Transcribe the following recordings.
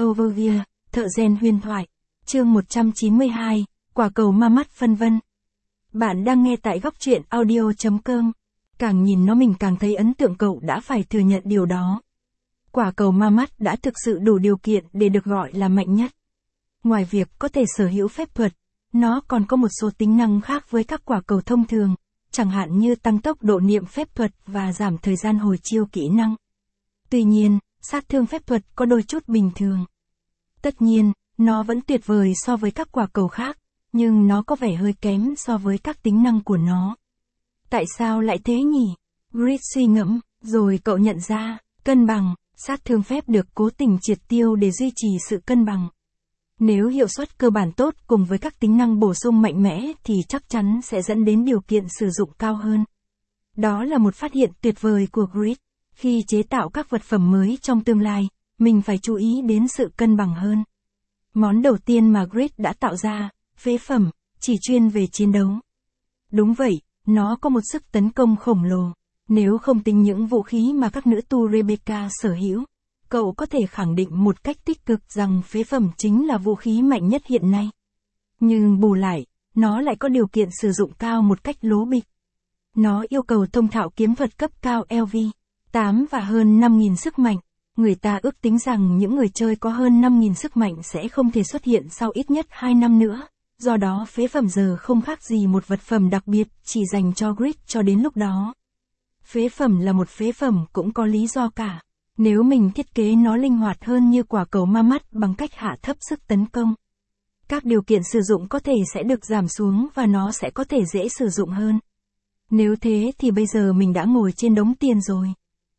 Overview, thợ rèn huyền thoại. Chương 192, quả cầu ma mắt phân vân. Bạn đang nghe tại góc truyện audio.com. Càng nhìn nó mình càng thấy ấn tượng, cậu đã phải thừa nhận điều đó. Quả cầu ma mắt đã thực sự đủ điều kiện để được gọi là mạnh nhất. Ngoài việc có thể sở hữu phép thuật, nó còn có một số tính năng khác với các quả cầu thông thường, chẳng hạn như tăng tốc độ niệm phép thuật và giảm thời gian hồi chiêu kỹ năng. Tuy nhiên, sát thương phép thuật có đôi chút bình thường. Tất nhiên, nó vẫn tuyệt vời so với các quả cầu khác, nhưng nó có vẻ hơi kém so với các tính năng của nó. Tại sao lại thế nhỉ? Grid suy ngẫm, rồi cậu nhận ra, cân bằng, sát thương phép được cố tình triệt tiêu để duy trì sự cân bằng. Nếu hiệu suất cơ bản tốt cùng với các tính năng bổ sung mạnh mẽ thì chắc chắn sẽ dẫn đến điều kiện sử dụng cao hơn. Đó là một phát hiện tuyệt vời của Grid. Khi chế tạo các vật phẩm mới trong tương lai, mình phải chú ý đến sự cân bằng hơn. Món đầu tiên mà Grid đã tạo ra, phế phẩm, chỉ chuyên về chiến đấu. Đúng vậy, nó có một sức tấn công khổng lồ. Nếu không tính những vũ khí mà các nữ tu Rebecca sở hữu, cậu có thể khẳng định một cách tích cực rằng phế phẩm chính là vũ khí mạnh nhất hiện nay. Nhưng bù lại, nó lại có điều kiện sử dụng cao một cách lố bịch. Nó yêu cầu thông thạo kiếm thuật cấp cao LV8 và hơn 5.000 sức mạnh. Người ta ước tính rằng những người chơi có hơn 5.000 sức mạnh sẽ không thể xuất hiện sau ít nhất 2 năm nữa. Do đó phế phẩm giờ không khác gì một vật phẩm đặc biệt chỉ dành cho Grid cho đến lúc đó. Phế phẩm là một phế phẩm cũng có lý do cả. Nếu mình thiết kế nó linh hoạt hơn như quả cầu ma mắt bằng cách hạ thấp sức tấn công, các điều kiện sử dụng có thể sẽ được giảm xuống và nó sẽ có thể dễ sử dụng hơn. Nếu thế thì bây giờ mình đã ngồi trên đống tiền rồi.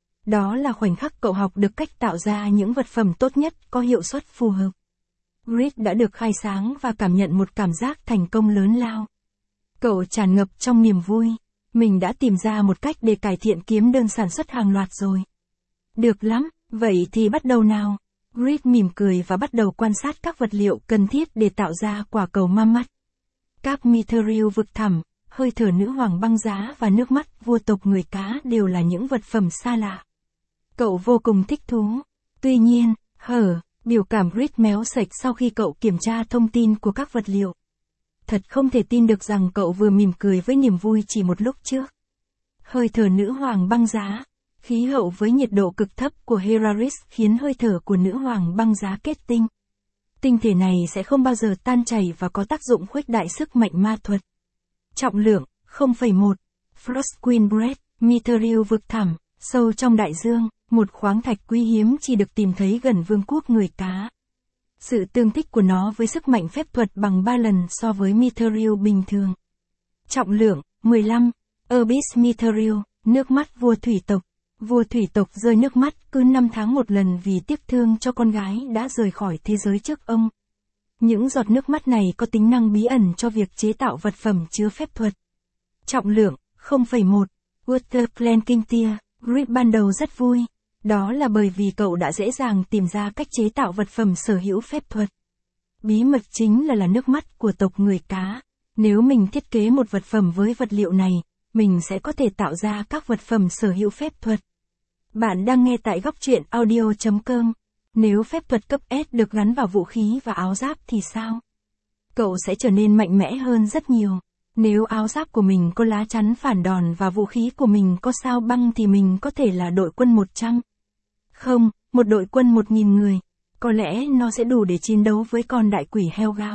Đó là khoảnh khắc cậu học được cách tạo ra những vật phẩm tốt nhất có hiệu suất phù hợp. Grid đã được khai sáng và cảm nhận một cảm giác thành công lớn lao. Cậu tràn ngập trong niềm vui. Mình đã tìm ra một cách để cải thiện kiếm đơn sản xuất hàng loạt rồi. Được lắm, vậy thì bắt đầu nào. Grid mỉm cười và bắt đầu quan sát các vật liệu cần thiết để tạo ra quả cầu ma mắt. Các mithril vực thẳm, hơi thở nữ hoàng băng giá và nước mắt vua tộc người cá đều là những vật phẩm xa lạ. Cậu vô cùng thích thú. Tuy nhiên, biểu cảm Grid méo sạch sau khi cậu kiểm tra thông tin của các vật liệu. Thật không thể tin được rằng cậu vừa mỉm cười với niềm vui chỉ một lúc trước. Hơi thở nữ hoàng băng giá. Khí hậu với nhiệt độ cực thấp của Heraris khiến hơi thở của nữ hoàng băng giá kết tinh. Tinh thể này sẽ không bao giờ tan chảy và có tác dụng khuếch đại sức mạnh ma thuật. Trọng lượng, 0,1. Frost Queen Bread, mithril vực thẳm, sâu trong đại dương, một khoáng thạch quý hiếm chỉ được tìm thấy gần vương quốc người cá. Sự tương thích của nó với sức mạnh phép thuật bằng 3 lần so với mithril bình thường. Trọng lượng, 15. Abyss mithril, nước mắt vua thủy tộc. Vua thủy tộc rơi nước mắt cứ 5 tháng một lần vì tiếc thương cho con gái đã rời khỏi thế giới trước ông. Những giọt nước mắt này có tính năng bí ẩn cho việc chế tạo vật phẩm chứa phép thuật. Trọng lượng, 0,1. Water Clanking Tear, Grid ban đầu rất vui. Đó là bởi vì cậu đã dễ dàng tìm ra cách chế tạo vật phẩm sở hữu phép thuật. Bí mật chính là nước mắt của tộc người cá. Nếu mình thiết kế một vật phẩm với vật liệu này, mình sẽ có thể tạo ra các vật phẩm sở hữu phép thuật. Bạn đang nghe tại góc truyện audio.com. Nếu phép thuật cấp S được gắn vào vũ khí và áo giáp thì sao? Cậu sẽ trở nên mạnh mẽ hơn rất nhiều. Nếu áo giáp của mình có lá chắn phản đòn và vũ khí của mình có sao băng thì mình có thể là đội quân 100. Không, một đội quân 1.000 người. Có lẽ nó sẽ đủ để chiến đấu với con đại quỷ Helgao.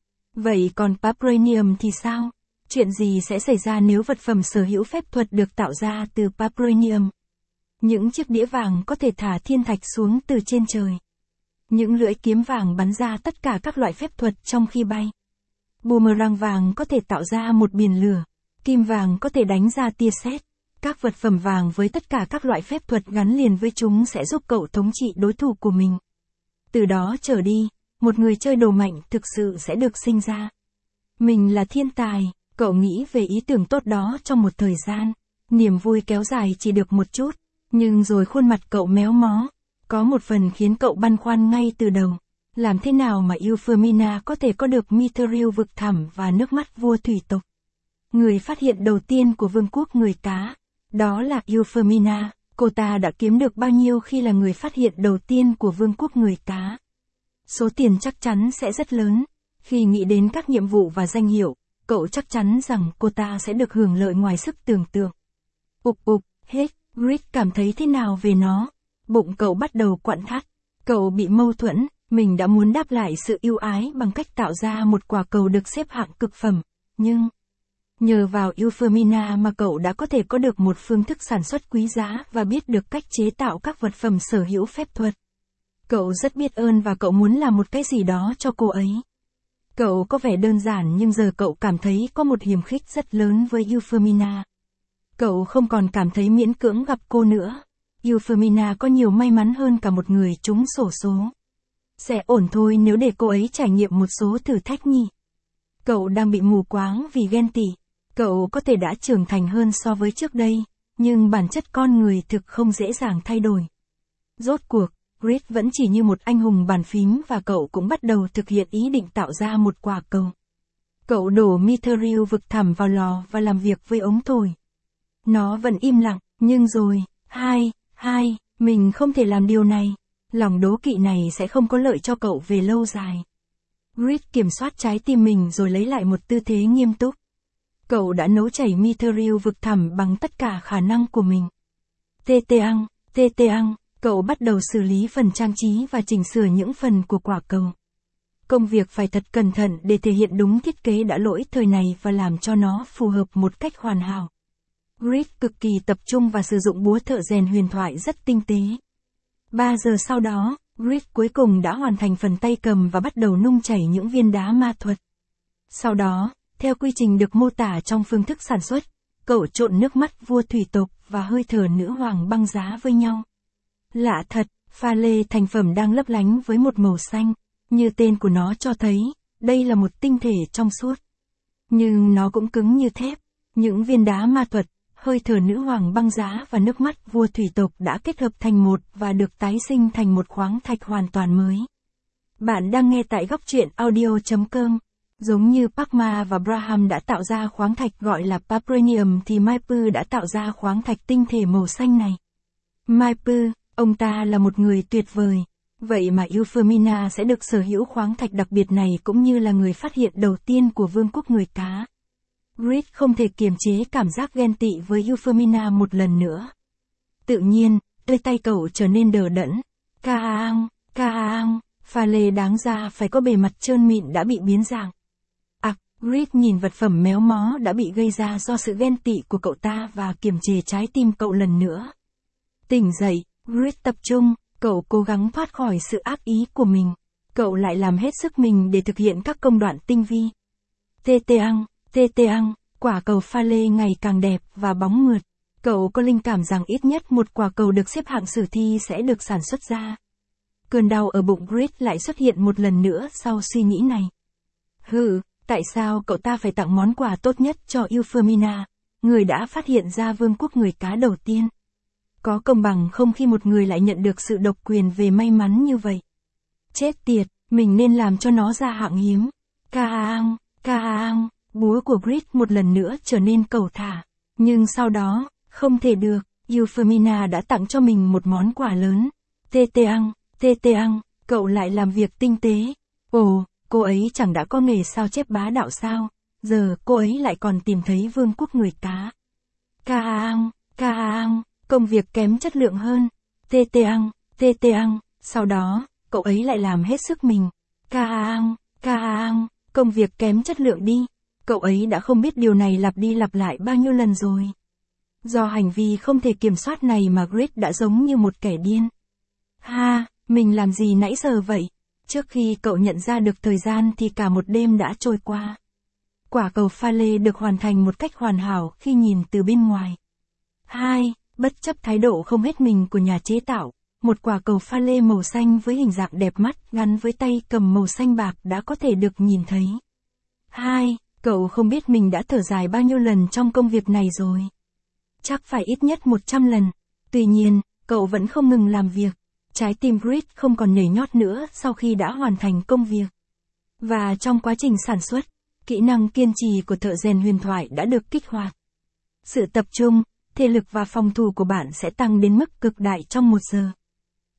Vậy còn Papranium thì sao? Chuyện gì sẽ xảy ra nếu vật phẩm sở hữu phép thuật được tạo ra từ Papranium? Những chiếc đĩa vàng có thể thả thiên thạch xuống từ trên trời. Những lưỡi kiếm vàng bắn ra tất cả các loại phép thuật trong khi bay. Boomerang vàng có thể tạo ra một biển lửa. Kim vàng có thể đánh ra tia sét. Các vật phẩm vàng với tất cả các loại phép thuật gắn liền với chúng sẽ giúp cậu thống trị đối thủ của mình. Từ đó trở đi, một người chơi đồ mạnh thực sự sẽ được sinh ra. Mình là thiên tài, cậu nghĩ về ý tưởng tốt đó trong một thời gian. Niềm vui kéo dài chỉ được một chút, nhưng rồi khuôn mặt cậu méo mó. Có một phần khiến cậu băn khoăn ngay từ đầu. Làm thế nào mà Euphemina có thể có được mithril vực thẳm và nước mắt vua thủy tộc? Người phát hiện đầu tiên của vương quốc người cá, đó là Euphemina. Cô ta đã kiếm được bao nhiêu khi là người phát hiện đầu tiên của vương quốc người cá? số tiền chắc chắn sẽ rất lớn. Khi nghĩ đến các nhiệm vụ và danh hiệu, cậu chắc chắn rằng cô ta sẽ được hưởng lợi ngoài sức tưởng tượng. Hết, Reed cảm thấy thế nào về nó? Bụng cậu bắt đầu quặn thắt. Cậu bị mâu thuẫn, mình đã muốn đáp lại sự ưu ái bằng cách tạo ra một quả cầu được xếp hạng cực phẩm, nhưng nhờ vào Euphemina mà cậu đã có thể có được một phương thức sản xuất quý giá và biết được cách chế tạo các vật phẩm sở hữu phép thuật. Cậu rất biết ơn và cậu muốn làm một cái gì đó cho cô ấy. Cậu có vẻ đơn giản nhưng giờ cậu cảm thấy có một hiềm khích rất lớn với Euphemina. Cậu không còn cảm thấy miễn cưỡng gặp cô nữa. Euphemina có nhiều may mắn hơn cả một người trúng xổ số. Sẽ ổn thôi nếu để cô ấy trải nghiệm một số thử thách nhỉ. Cậu đang bị mù quáng vì ghen tị. Cậu có thể đã trưởng thành hơn so với trước đây, nhưng bản chất con người thực không dễ dàng thay đổi. Rốt cuộc, Reed vẫn chỉ như một anh hùng bàn phím và cậu cũng bắt đầu thực hiện ý định tạo ra một quả cầu. Cậu đổ mithril vực thẳm vào lò và làm việc với ống thổi. Nó vẫn im lặng, nhưng rồi, mình không thể làm điều này. Lòng đố kỵ này sẽ không có lợi cho cậu về lâu dài. Reed kiểm soát trái tim mình rồi lấy lại một tư thế nghiêm túc. Cậu đã nấu chảy mithril vực thẳm bằng tất cả khả năng của mình. Cậu bắt đầu xử lý phần trang trí và chỉnh sửa những phần của quả cầu. Công việc phải thật cẩn thận để thể hiện đúng thiết kế đã lỗi thời này và làm cho nó phù hợp một cách hoàn hảo. Reed cực kỳ tập trung và sử dụng búa thợ rèn huyền thoại rất tinh tế. 3 giờ sau đó, Reed cuối cùng đã hoàn thành phần tay cầm và bắt đầu nung chảy những viên đá ma thuật. Sau đó, theo quy trình được mô tả trong phương thức sản xuất, cậu trộn nước mắt vua thủy tộc và hơi thở nữ hoàng băng giá với nhau. Lạ thật, pha lê thành phẩm đang lấp lánh với một màu xanh, như tên của nó cho thấy, đây là một tinh thể trong suốt. Nhưng nó cũng cứng như thép. Những viên đá ma thuật, hơi thở nữ hoàng băng giá và nước mắt vua thủy tộc đã kết hợp thành một và được tái sinh thành một khoáng thạch hoàn toàn mới. Bạn đang nghe tại góc truyện audio.com. Giống như Parkma và Braham đã tạo ra khoáng thạch gọi là Paprenium thì Maypur đã tạo ra khoáng thạch tinh thể màu xanh này. Maypur, ông ta là một người tuyệt vời. Vậy mà Euphemina sẽ được sở hữu khoáng thạch đặc biệt này cũng như là người phát hiện đầu tiên của vương quốc người cá. Reed không thể kiềm chế cảm giác ghen tị với Euphemina một lần nữa. Tự nhiên, đôi tay cậu trở nên đờ đẫn. Pha lê đáng ra phải có bề mặt trơn mịn đã bị biến dạng. Reed nhìn vật phẩm méo mó đã bị gây ra do sự ghen tị của cậu ta và kiềm chế trái tim cậu lần nữa. Tỉnh dậy, Reed tập trung, cậu cố gắng thoát khỏi sự ác ý của mình. Cậu lại làm hết sức mình để thực hiện các công đoạn tinh vi. Quả cầu pha lê ngày càng đẹp và bóng mượt. Cậu có linh cảm rằng ít nhất một quả cầu được xếp hạng sử thi sẽ được sản xuất ra. Cơn đau ở bụng Reed lại xuất hiện một lần nữa sau suy nghĩ này. Tại sao cậu ta phải tặng món quà tốt nhất cho Euphemina, người đã phát hiện ra vương quốc người cá đầu tiên? Có công bằng không khi một người lại nhận được sự độc quyền về may mắn như vậy? Chết tiệt, mình nên làm cho nó ra hạng hiếm. Búa của Reed một lần nữa trở nên cầu thả. Nhưng sau đó, không thể được, Euphemina đã tặng cho mình một món quà lớn. Cậu lại làm việc tinh tế. Ồ, cô ấy chẳng đã có nghề sao chép bá đạo sao, giờ cô ấy lại còn tìm thấy vương quốc người cá. Công việc kém chất lượng hơn. Sau đó, cậu ấy lại làm hết sức mình. Công việc kém chất lượng đi. Cậu ấy đã không biết điều này lặp đi lặp lại bao nhiêu lần rồi. Do hành vi không thể kiểm soát này mà Reed đã giống như một kẻ điên. Mình làm gì nãy giờ vậy? Trước khi cậu nhận ra được thời gian thì cả một đêm đã trôi qua. Quả cầu pha lê được hoàn thành một cách hoàn hảo khi nhìn từ bên ngoài. Bất chấp thái độ không hết mình của nhà chế tạo, một quả cầu pha lê màu xanh với hình dạng đẹp mắt gắn với tay cầm màu xanh bạc đã có thể được nhìn thấy. Cậu không biết mình đã thở dài bao nhiêu lần trong công việc này rồi. Chắc phải ít nhất 100 lần. Tuy nhiên, cậu vẫn không ngừng làm việc. Trái tim Reed không còn nhảy nhót nữa sau khi đã hoàn thành công việc. Và trong quá trình sản xuất, kỹ năng kiên trì của thợ rèn huyền thoại đã được kích hoạt. Sự tập trung, thể lực và phòng thủ của bạn sẽ tăng đến mức cực đại trong 1 giờ.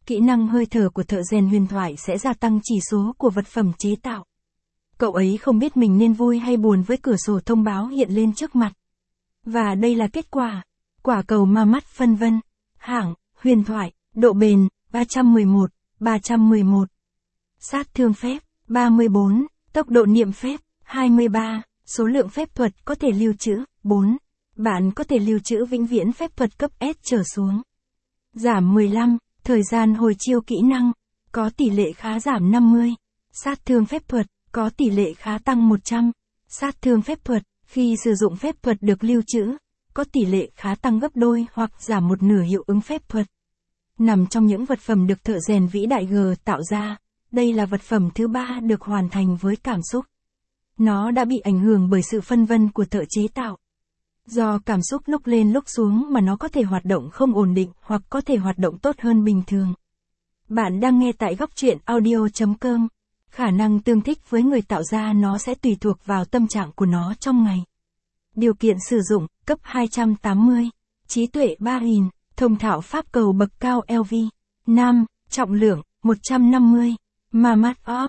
Kỹ năng hơi thở của thợ rèn huyền thoại sẽ gia tăng chỉ số của vật phẩm chế tạo. Cậu ấy không biết mình nên vui hay buồn với cửa sổ thông báo hiện lên trước mặt. Và đây là kết quả. Quả cầu ma mắt phân vân. Hãng, huyền thoại, độ bền, 311, 311. Sát thương phép, 34, tốc độ niệm phép, 23, số lượng phép thuật có thể lưu trữ, 4. Bạn có thể lưu trữ vĩnh viễn phép thuật cấp S trở xuống. Giảm 15, thời gian hồi chiêu kỹ năng, có tỷ lệ khá giảm 50. Sát thương phép thuật, có tỷ lệ khá tăng 100. Sát thương phép thuật, khi sử dụng phép thuật được lưu trữ, có tỷ lệ khá tăng gấp đôi hoặc giảm một nửa hiệu ứng phép thuật. Nằm trong những vật phẩm được thợ rèn vĩ đại G tạo ra, đây là vật phẩm thứ 3 được hoàn thành với cảm xúc. Nó đã bị ảnh hưởng bởi sự phân vân của thợ chế tạo. Do cảm xúc lúc lên lúc xuống mà nó có thể hoạt động không ổn định hoặc có thể hoạt động tốt hơn bình thường. Bạn đang nghe tại góc truyện audio.com. Khả năng tương thích với người tạo ra nó sẽ tùy thuộc vào tâm trạng của nó trong ngày. Điều kiện sử dụng, cấp 280, trí tuệ 3000, thông thạo pháp cầu bậc cao LV. Nam, trọng lượng, 150, Mammoth Orb,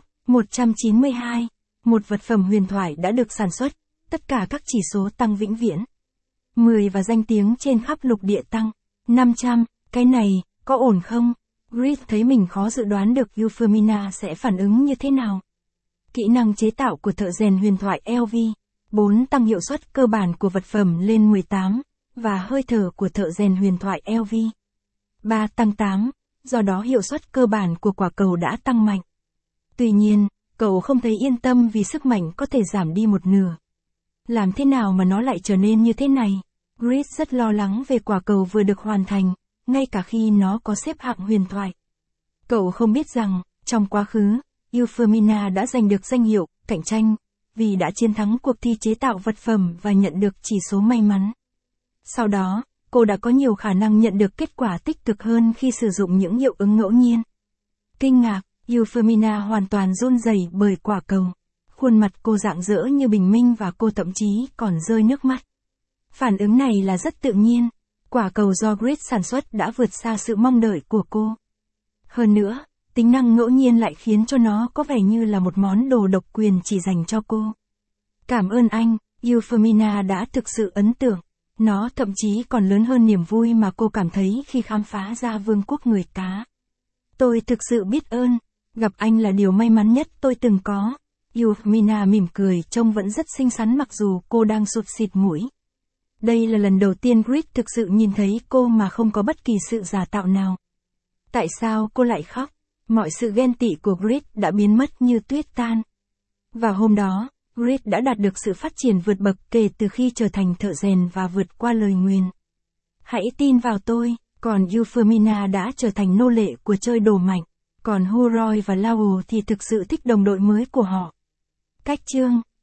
192. Một vật phẩm huyền thoại đã được sản xuất, tất cả các chỉ số tăng vĩnh viễn. 10 và danh tiếng trên khắp lục địa tăng. 500, cái này, có ổn không? Grid thấy mình khó dự đoán được Euphemina sẽ phản ứng như thế nào. Kỹ năng chế tạo của thợ rèn huyền thoại LV. 4 tăng hiệu suất cơ bản của vật phẩm lên 18, và hơi thở của thợ rèn huyền thoại LV. 3 tăng 8, do đó hiệu suất cơ bản của quả cầu đã tăng mạnh. Tuy nhiên, cậu không thấy yên tâm vì sức mạnh có thể giảm đi một nửa. Làm thế nào mà nó lại trở nên như thế này? Grid rất lo lắng về quả cầu vừa được hoàn thành, ngay cả khi nó có xếp hạng huyền thoại. Cậu không biết rằng, trong quá khứ, Euphemina đã giành được danh hiệu cạnh tranh, vì đã chiến thắng cuộc thi chế tạo vật phẩm và nhận được chỉ số may mắn. Sau đó, cô đã có nhiều khả năng nhận được kết quả tích cực hơn khi sử dụng những hiệu ứng ngẫu nhiên. Kinh ngạc, Euphemina hoàn toàn run rẩy bởi quả cầu. Khuôn mặt cô rạng rỡ như bình minh và cô thậm chí còn rơi nước mắt. Phản ứng này là rất tự nhiên. Quả cầu do Grid sản xuất đã vượt xa sự mong đợi của cô. Hơn nữa, tính năng ngẫu nhiên lại khiến cho nó có vẻ như là một món đồ độc quyền chỉ dành cho cô. Cảm ơn anh, Euphemina đã thực sự ấn tượng. Nó thậm chí còn lớn hơn niềm vui mà cô cảm thấy khi khám phá ra vương quốc người cá. Tôi thực sự biết ơn. Gặp anh là điều may mắn nhất tôi từng có. Euphemina mỉm cười trông vẫn rất xinh xắn mặc dù cô đang sụt xịt mũi. Đây là lần đầu tiên Grid thực sự nhìn thấy cô mà không có bất kỳ sự giả tạo nào. Tại sao cô lại khóc? Mọi sự ghen tị của Grid đã biến mất như tuyết tan. Vào hôm đó, Grid đã đạt được sự phát triển vượt bậc kể từ khi trở thành thợ rèn và vượt qua lời nguyền. Hãy tin vào tôi, còn Euphemina đã trở thành nô lệ của chơi đồ mạnh. Còn Huroy và Lowell thì thực sự thích đồng đội mới của họ. Cách chương